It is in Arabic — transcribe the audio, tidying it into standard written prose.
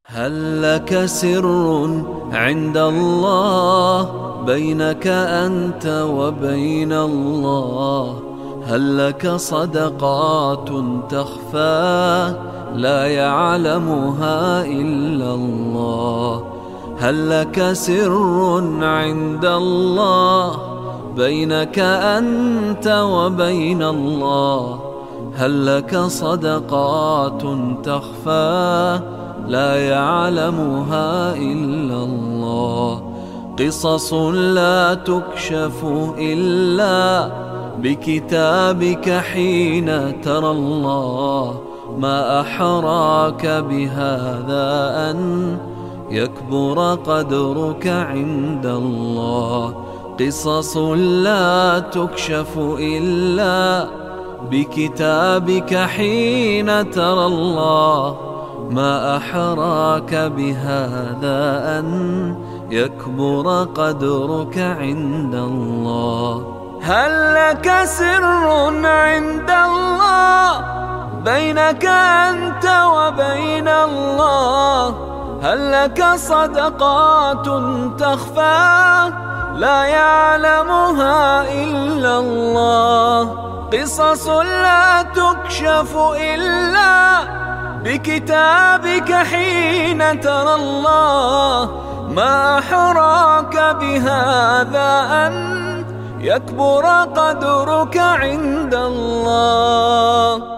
هل لك سر عند الله بينك أنت وبين الله؟ هل لك صدقات تخفى لا يعلمها إلا الله؟ هل لك سر عند الله بينك أنت وبين الله؟ هل لك صدقات تخفى لا يعلمها إلا الله؟ قصص لا تكشف إلا بكتابك حين ترى الله. ما أحراك بهذا أن يكبر قدرك عند الله. قصص لا تكشف إلا بكتابك حين ترى الله. ما أحراك بهذا أن يكبر قدرك عند الله. هل لك سر عند الله بينك أنت وبين الله؟ هل لك صدقات تخفى لا يعلمها إلا الله؟ قصص لا تكشف إلا بكتابك حين ترى الله. ما أحراك بهذا أن يكبر قدرك عند الله.